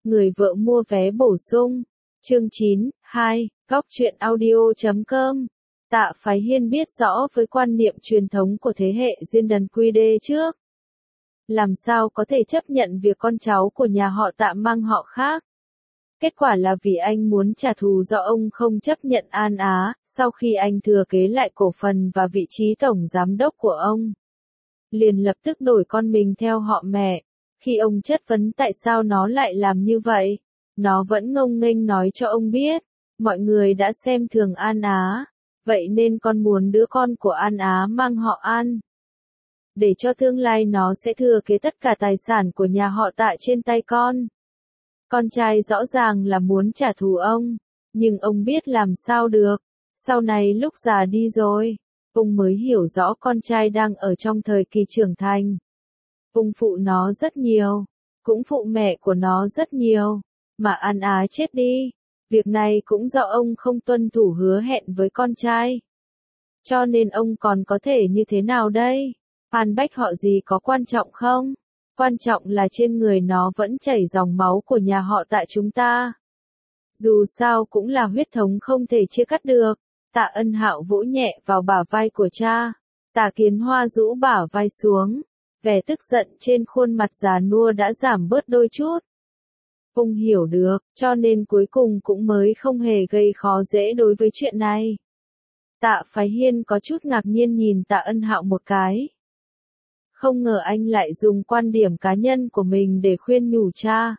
Người vợ mua vé bổ sung. Chương 9, 2, Góc truyện audio.com. Tạ Phái Hiên biết rõ với quan niệm truyền thống của thế hệ Diên Đần Quy Đê trước. Làm sao có thể chấp nhận việc con cháu của nhà họ Tạ mang họ khác. Kết quả là vì anh muốn trả thù do ông không chấp nhận An Á, sau khi anh thừa kế lại cổ phần và vị trí tổng giám đốc của ông. Liền lập tức đổi con mình theo họ mẹ. Khi ông chất vấn tại sao nó lại làm như vậy, nó vẫn ngông nghênh nói cho ông biết, mọi người đã xem thường An Á, vậy nên con muốn đứa con của An Á mang họ An. Để cho tương lai nó sẽ thừa kế tất cả tài sản của nhà họ Tạ trên tay con. Con trai rõ ràng là muốn trả thù ông, nhưng ông biết làm sao được. Sau này lúc già đi rồi, ông mới hiểu rõ con trai đang ở trong thời kỳ trưởng thành. Ông phụ nó rất nhiều, cũng phụ mẹ của nó rất nhiều, mà An Á chết đi. Việc này cũng do ông không tuân thủ hứa hẹn với con trai. Cho nên ông còn có thể như thế nào đây? An Bách họ gì có quan trọng không? Quan trọng là trên người nó vẫn chảy dòng máu của nhà họ Tạ chúng ta. Dù sao cũng là huyết thống không thể chia cắt được. Tạ Ân Hạo vỗ nhẹ vào bả vai của cha. Tạ Kiến Hoa rũ bả vai xuống. Vẻ tức giận trên khuôn mặt già nua đã giảm bớt đôi chút. Ông hiểu được, cho nên cuối cùng cũng mới không hề gây khó dễ đối với chuyện này. Tạ Phái Hiên có chút ngạc nhiên nhìn Tạ Ân Hạo một cái. Không ngờ anh lại dùng quan điểm cá nhân của mình để khuyên nhủ cha.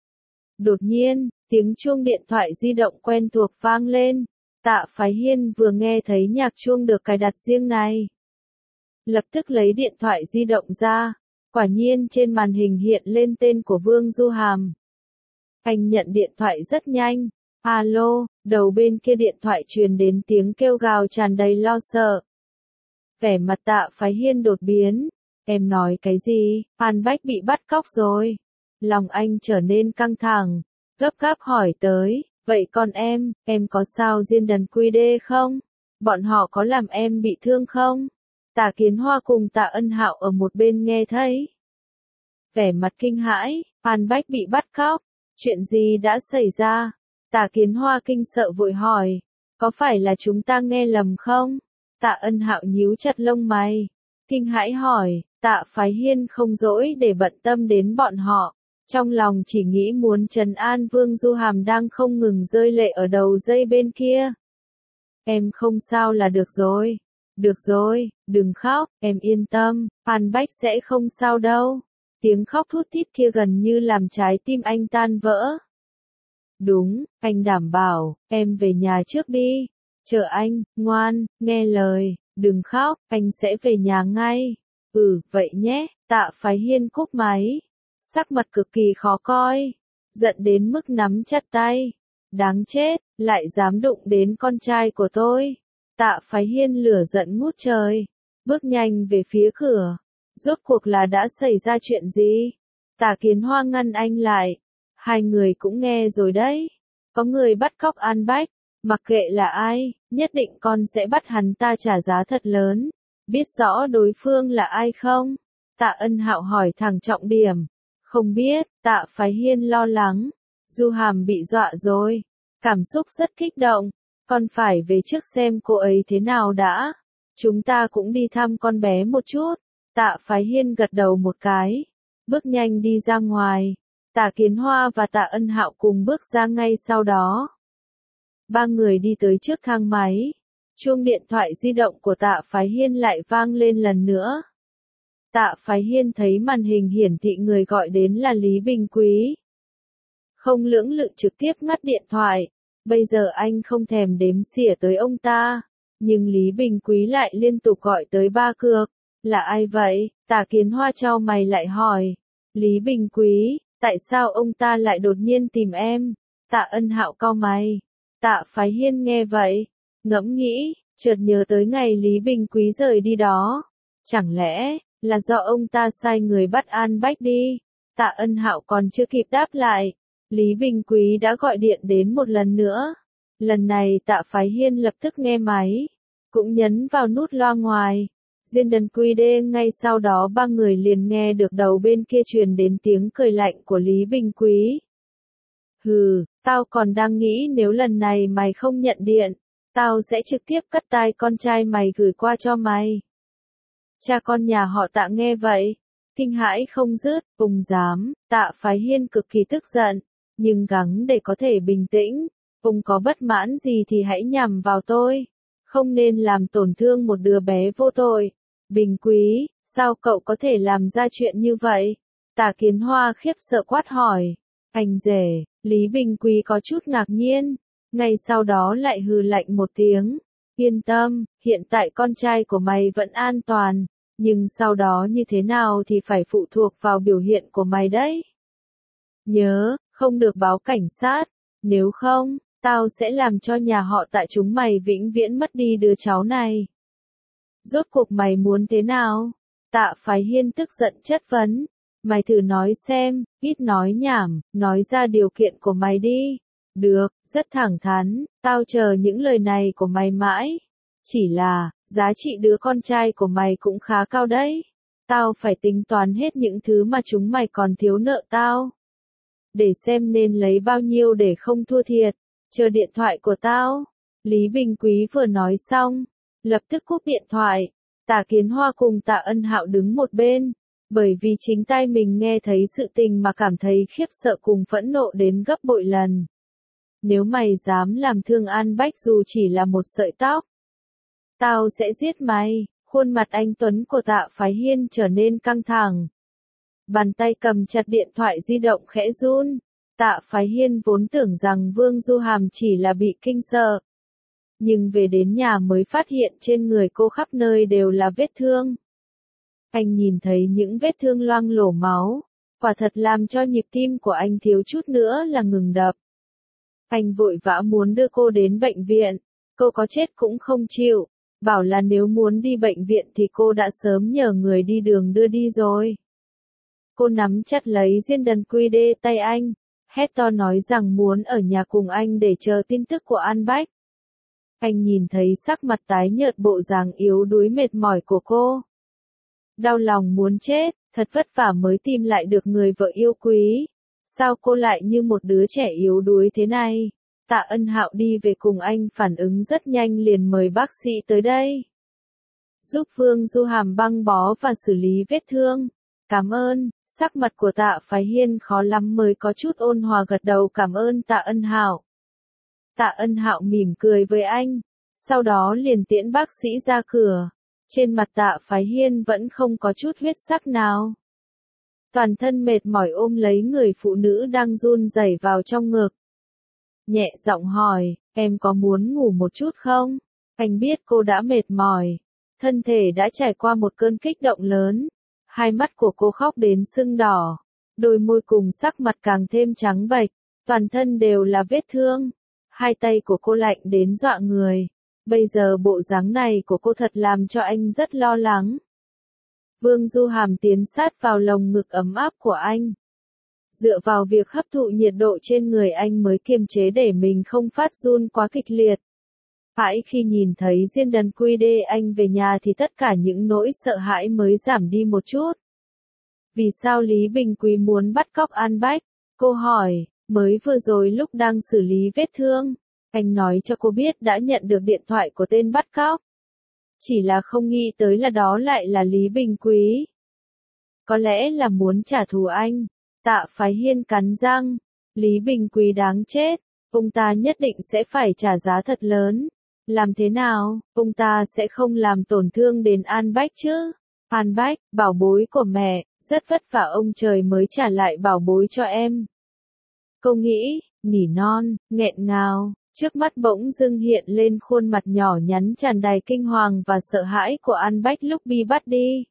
Đột nhiên, tiếng chuông điện thoại di động quen thuộc vang lên. Tạ Phái Hiên vừa nghe thấy nhạc chuông được cài đặt riêng này. Lập tức lấy điện thoại di động ra. Quả nhiên trên màn hình hiện lên tên của Vương Du Hàm. Anh nhận điện thoại rất nhanh. Alo, đầu bên kia điện thoại truyền đến tiếng kêu gào tràn đầy lo sợ. Vẻ mặt Tạ Phái Hiên đột biến. Em nói cái gì? An Bách bị bắt cóc rồi. Lòng anh trở nên căng thẳng, gấp gáp hỏi tới, vậy còn em có sao Diên Đần Quy Đê không? Bọn họ có làm em bị thương không? Tạ Kiến Hoa cùng Tạ Ân Hạo ở một bên nghe thấy. Vẻ mặt kinh hãi, An Bách bị bắt cóc. Chuyện gì đã xảy ra? Tạ Kiến Hoa kinh sợ vội hỏi, có phải là chúng ta nghe lầm không? Tạ Ân Hạo nhíu chặt lông mày, kinh hãi hỏi. Tạ Phái Hiên không dỗi để bận tâm đến bọn họ, trong lòng chỉ nghĩ muốn trấn an Vương Du Hàm đang không ngừng rơi lệ ở đầu dây bên kia. Em không sao là được rồi. Được rồi, đừng khóc, em yên tâm, An Bách sẽ không sao đâu. Tiếng khóc thút thít kia gần như làm trái tim anh tan vỡ. Đúng, anh đảm bảo, em về nhà trước đi. Chờ anh, ngoan, nghe lời, đừng khóc, anh sẽ về nhà ngay. Vậy nhé, Tạ Phái Hiên cúp máy. Sắc mặt cực kỳ khó coi. Giận đến mức nắm chặt tay. Đáng chết, lại dám đụng đến con trai của tôi. Tạ Phái Hiên lửa giận ngút trời. Bước nhanh về phía cửa. Rốt cuộc là đã xảy ra chuyện gì? Tạ Kiến Hoa ngăn anh lại. Hai người cũng nghe rồi đấy. Có người bắt cóc An Bách. Mặc kệ là ai, nhất định con sẽ bắt hắn ta trả giá thật lớn. Biết rõ đối phương là ai không? Tạ Ân Hạo hỏi thẳng trọng điểm. Không biết, Tạ Phái Hiên lo lắng. Du Hàm bị dọa rồi. Cảm xúc rất kích động. Con phải về trước xem cô ấy thế nào đã. Chúng ta cũng đi thăm con bé một chút. Tạ Phái Hiên gật đầu một cái. Bước nhanh đi ra ngoài. Tạ Kiến Hoa và Tạ Ân Hạo cùng bước ra ngay sau đó. Ba người đi tới trước thang máy. Chuông điện thoại di động của Tạ Phái Hiên lại vang lên lần nữa. Tạ Phái Hiên thấy màn hình hiển thị người gọi đến là Lý Bình Quý. Không lưỡng lự trực tiếp ngắt điện thoại. Bây giờ anh không thèm đếm xỉa tới ông ta. Nhưng Lý Bình Quý lại liên tục gọi tới ba cược. Là ai vậy? Tạ Kiến Hoa chau mày lại hỏi. Lý Bình Quý, tại sao ông ta lại đột nhiên tìm em? Tạ Ân Hạo cau mày. Tạ Phái Hiên nghe vậy. Ngẫm nghĩ, chợt nhớ tới ngày Lý Bình Quý rời đi đó. Chẳng lẽ là do ông ta sai người bắt An Bách đi? Tạ Ân Hạo còn chưa kịp đáp lại. Lý Bình Quý đã gọi điện đến một lần nữa. Lần này Tạ Phái Hiên lập tức nghe máy. Cũng nhấn vào nút loa ngoài. Diên Đần Quy Đê ngay sau đó ba người liền nghe được đầu bên kia truyền đến tiếng cười lạnh của Lý Bình Quý. Hừ, tao còn đang nghĩ nếu lần này mày không nhận điện, tao sẽ trực tiếp cắt tai con trai mày gửi qua cho mày. Cha con nhà họ Tạ nghe vậy, kinh hãi không dứt, ông dám, Tạ Phái Hiên cực kỳ tức giận, nhưng gắng để có thể bình tĩnh, ông có bất mãn gì thì hãy nhằm vào tôi, không nên làm tổn thương một đứa bé vô tội. Bình Quý, sao cậu có thể làm ra chuyện như vậy? Tạ Kiến Hoa khiếp sợ quát hỏi. Anh rể, Lý Bình Quý có chút ngạc nhiên, ngay sau đó lại hừ lạnh một tiếng. Yên tâm, hiện tại con trai của mày vẫn an toàn, nhưng sau đó như thế nào thì phải phụ thuộc vào biểu hiện của mày đấy. Nhớ, không được báo cảnh sát, nếu không, tao sẽ làm cho nhà họ Tạ chúng mày vĩnh viễn mất đi đứa cháu này. Rốt cuộc mày muốn thế nào? Tạ Phái Hiên tức giận chất vấn. Mày thử nói xem, ít nói nhảm, nói ra điều kiện của mày đi. Được, rất thẳng thắn, tao chờ những lời này của mày mãi. Chỉ là, giá trị đứa con trai của mày cũng khá cao đấy. Tao phải tính toán hết những thứ mà chúng mày còn thiếu nợ tao. Để xem nên lấy bao nhiêu để không thua thiệt. Chờ điện thoại của tao. Lý Bình Quý vừa nói xong, lập tức cúp điện thoại. Tạ Kiến Hoa cùng Tạ Ân Hạo đứng một bên, bởi vì chính tai mình nghe thấy sự tình mà cảm thấy khiếp sợ cùng phẫn nộ đến gấp bội lần. Nếu mày dám làm thương An Bách dù chỉ là một sợi tóc, tao sẽ giết mày. Khuôn mặt anh Tuấn của Tạ Phái Hiên trở nên căng thẳng. Bàn tay cầm chặt điện thoại di động khẽ run. Tạ Phái Hiên vốn tưởng rằng Vương Du Hàm chỉ là bị kinh sợ. Nhưng về đến nhà mới phát hiện trên người cô khắp nơi đều là vết thương. Anh nhìn thấy những vết thương loang lổ máu, quả thật làm cho nhịp tim của anh thiếu chút nữa là ngừng đập. Anh vội vã muốn đưa cô đến bệnh viện, cô có chết cũng không chịu, bảo là nếu muốn đi bệnh viện thì cô đã sớm nhờ người đi đường đưa đi rồi. Cô nắm chặt lấy diên đần quy đê tay anh, hét to nói rằng muốn ở nhà cùng anh để chờ tin tức của An Bách. Anh nhìn thấy sắc mặt tái nhợt bộ dáng yếu đuối mệt mỏi của cô. Đau lòng muốn chết, thật vất vả mới tìm lại được người vợ yêu quý. Sao cô lại như một đứa trẻ yếu đuối thế này? Tạ Ân Hạo đi về cùng anh phản ứng rất nhanh liền mời bác sĩ tới đây. Giúp Vương Du Hàm băng bó và xử lý vết thương. Cảm ơn, sắc mặt của Tạ Phái Hiên khó lắm mới có chút ôn hòa gật đầu cảm ơn Tạ Ân Hạo. Tạ Ân Hạo mỉm cười với anh, sau đó liền tiễn bác sĩ ra cửa. Trên mặt Tạ Phái Hiên vẫn không có chút huyết sắc nào. Toàn thân mệt mỏi ôm lấy người phụ nữ đang run rẩy vào trong ngực. Nhẹ giọng hỏi, em có muốn ngủ một chút không? Anh biết cô đã mệt mỏi, thân thể đã trải qua một cơn kích động lớn. Hai mắt của cô khóc đến sưng đỏ, đôi môi cùng sắc mặt càng thêm trắng bệch, toàn thân đều là vết thương. Hai tay của cô lạnh đến dọa người. Bây giờ bộ dáng này của cô thật làm cho anh rất lo lắng. Vương Du Hàm tiến sát vào lồng ngực ấm áp của anh. Dựa vào việc hấp thụ nhiệt độ trên người anh mới kiềm chế để mình không phát run quá kịch liệt. Hãy khi nhìn thấy diên đần quy đê anh về nhà thì tất cả những nỗi sợ hãi mới giảm đi một chút. Vì sao Lý Bình Quý muốn bắt cóc An Bách? Cô hỏi, mới vừa rồi lúc đang xử lý vết thương. Anh nói cho cô biết đã nhận được điện thoại của tên bắt cóc. Chỉ là không nghĩ tới là đó lại là Lý Bình Quý. Có lẽ là muốn trả thù anh. Tạ Phái Hiên cắn răng. Lý Bình Quý đáng chết. Ông ta nhất định sẽ phải trả giá thật lớn. Làm thế nào, ông ta sẽ không làm tổn thương đến An Bách chứ? An Bách, bảo bối của mẹ, rất vất vả ông trời mới trả lại bảo bối cho em. Cô nghĩ, nỉ non, nghẹn ngào. Trước mắt bỗng dưng hiện lên khuôn mặt nhỏ nhắn tràn đầy kinh hoàng và sợ hãi của An Bách lúc bị bắt đi.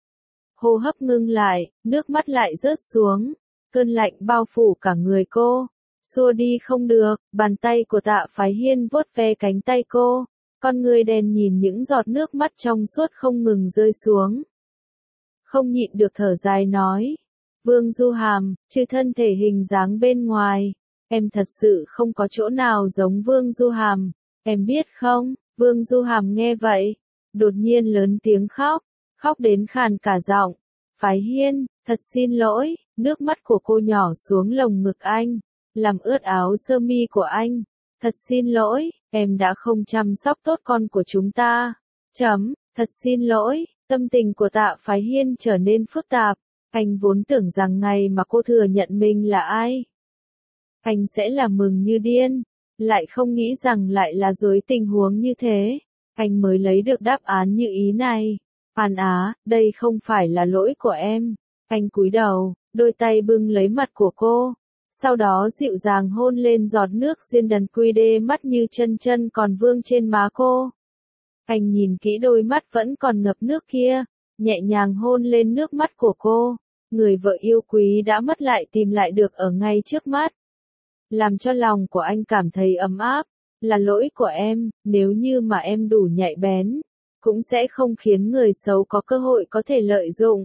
Hô hấp ngưng lại, nước mắt lại rớt xuống, cơn lạnh bao phủ cả người cô. Xua đi không được, bàn tay của Tạ Phái Hiên vuốt ve cánh tay cô, con người đen nhìn những giọt nước mắt trong suốt không ngừng rơi xuống. Không nhịn được thở dài nói, Vương Du Hàm, trừ thân thể hình dáng bên ngoài, em thật sự không có chỗ nào giống Vương Du Hàm, em biết không? Vương Du Hàm nghe vậy, đột nhiên lớn tiếng khóc, khóc đến khàn cả giọng. Phái Hiên, thật xin lỗi, nước mắt của cô nhỏ xuống lồng ngực anh, làm ướt áo sơ mi của anh. Thật xin lỗi, em đã không chăm sóc tốt con của chúng ta. Thật xin lỗi, tâm tình của Tạ Phái Hiên trở nên phức tạp. Anh vốn tưởng rằng ngày mà cô thừa nhận mình là ai, anh sẽ là mừng như điên. Lại không nghĩ rằng lại là dưới tình huống như thế, anh mới lấy được đáp án như ý này. An Á, đây không phải là lỗi của em. Anh cúi đầu, đôi tay bưng lấy mặt của cô. Sau đó dịu dàng hôn lên giọt nước diên đần quy đê mắt như chân chân còn vương trên má cô. Anh nhìn kỹ đôi mắt vẫn còn ngập nước kia, nhẹ nhàng hôn lên nước mắt của cô. Người vợ yêu quý đã mất lại tìm lại được ở ngay trước mắt. Làm cho lòng của anh cảm thấy ấm áp. Là lỗi của em, nếu như mà em đủ nhạy bén, cũng sẽ không khiến người xấu có cơ hội có thể lợi dụng.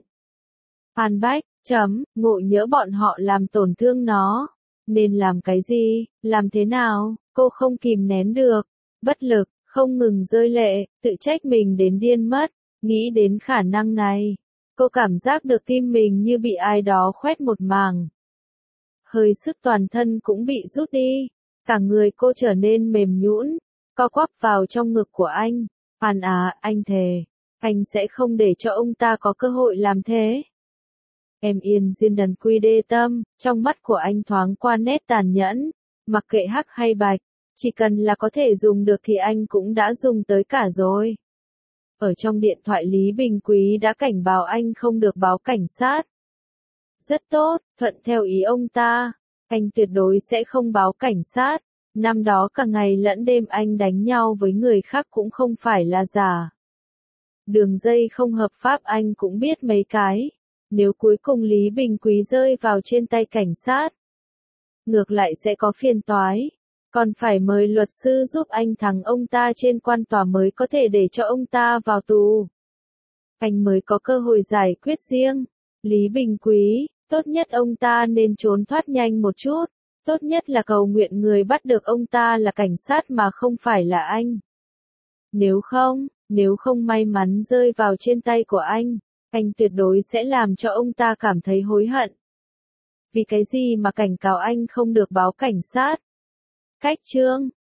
An Bách, ngộ nhỡ bọn họ làm tổn thương nó. Nên làm cái gì, làm thế nào, cô không kìm nén được. Bất lực, không ngừng rơi lệ, tự trách mình đến điên mất. Nghĩ đến khả năng này, cô cảm giác được tim mình như bị ai đó khoét một màng. Hơi sức toàn thân cũng bị rút đi. Cả người cô trở nên mềm nhũn, co quắp vào trong ngực của anh. An Á, anh thề, anh sẽ không để cho ông ta có cơ hội làm thế. Em yên diên đần quy đê tâm, trong mắt của anh thoáng qua nét tàn nhẫn. Mặc kệ hắc hay bạch, chỉ cần là có thể dùng được thì anh cũng đã dùng tới cả rồi. Ở trong điện thoại Lý Bình Quý đã cảnh báo anh không được báo cảnh sát. Rất tốt, thuận theo ý ông ta. Anh tuyệt đối sẽ không báo cảnh sát. Năm đó cả ngày lẫn đêm anh đánh nhau với người khác cũng không phải là giả. Đường dây không hợp pháp anh cũng biết mấy cái. Nếu cuối cùng Lý Bình Quý rơi vào trên tay cảnh sát, ngược lại sẽ có phiền toái. Còn phải mời luật sư giúp anh thắng ông ta trên quan tòa mới có thể để cho ông ta vào tù. Anh mới có cơ hội giải quyết riêng. Lý Bình Quý, tốt nhất ông ta nên trốn thoát nhanh một chút. Tốt nhất là cầu nguyện người bắt được ông ta là cảnh sát mà không phải là anh. Nếu không may mắn rơi vào trên tay của anh tuyệt đối sẽ làm cho ông ta cảm thấy hối hận. Vì cái gì mà cảnh cáo anh không được báo cảnh sát? Cách chương